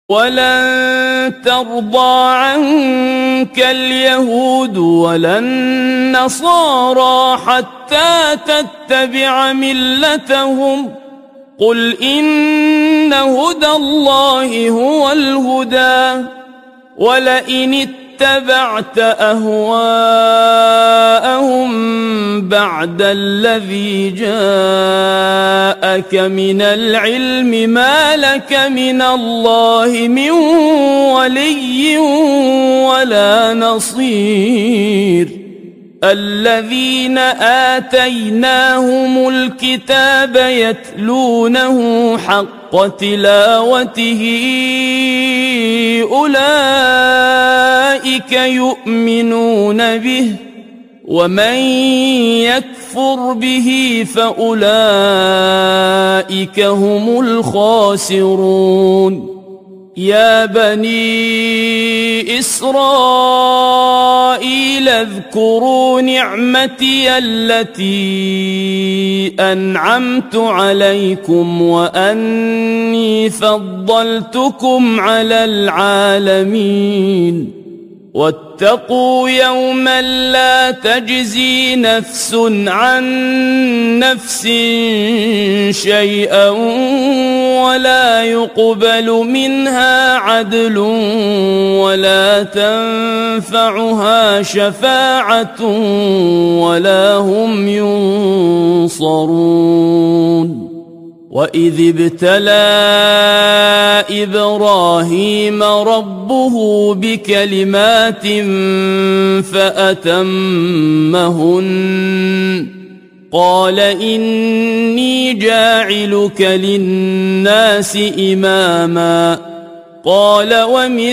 ولن ترضى عنك اليهود ولا النصارى حتى تتبع ملتهم قل إن هدى الله هو الهدى ولئن اتبعت أهواءهم بعد الذي جاءك من العلم ما لك من الله من ولي ولا نصير الذين آتيناهم الكتاب يتلونه حق تلاوته أولئك يؤمنون به ومن يكفر به فأولئك هم الخاسرون يا بني إسرائيل اذكروا نعمتي التي أنعمت عليكم وأني فضلتكم على العالمين واتقوا يوما لا تجزي نفس عن نفس شيئا ولا يقبل منها عدل ولا تنفعها شفاعة ولا هم ينصرون وإذ ابتلى إبراهيم ربه بكلمات فأتمهن قال إني جاعلك للناس إماما قال ومن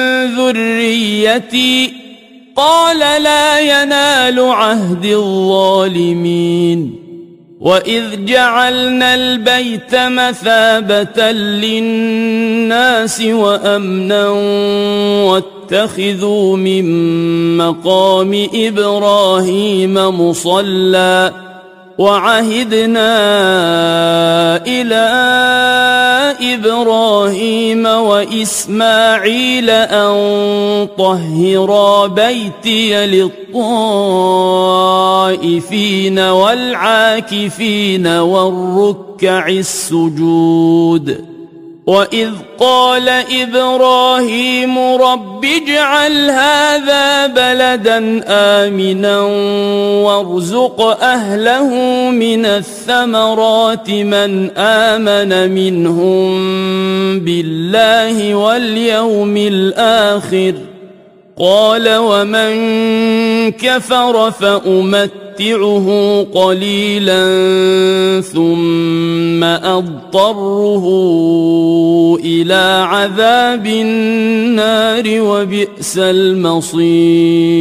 ذريتي قال لا ينال عهد الظالمين وإذ جعلنا البيت مثابة للناس وأمنا واتخذوا من مقام إبراهيم مصلى وعهدنا إلى إبراهيم وإسماعيل أن طهرا بيتي للطائفين والعاكفين والركع السجود وإذ قال إبراهيم رب اجعل هذا بلدا آمنا وارزق أهله من الثمرات من آمن منهم بالله واليوم الآخر قال ومن كفر فأمتعه قليلا ثم أضطره إلى عذاب النار وبئس المصير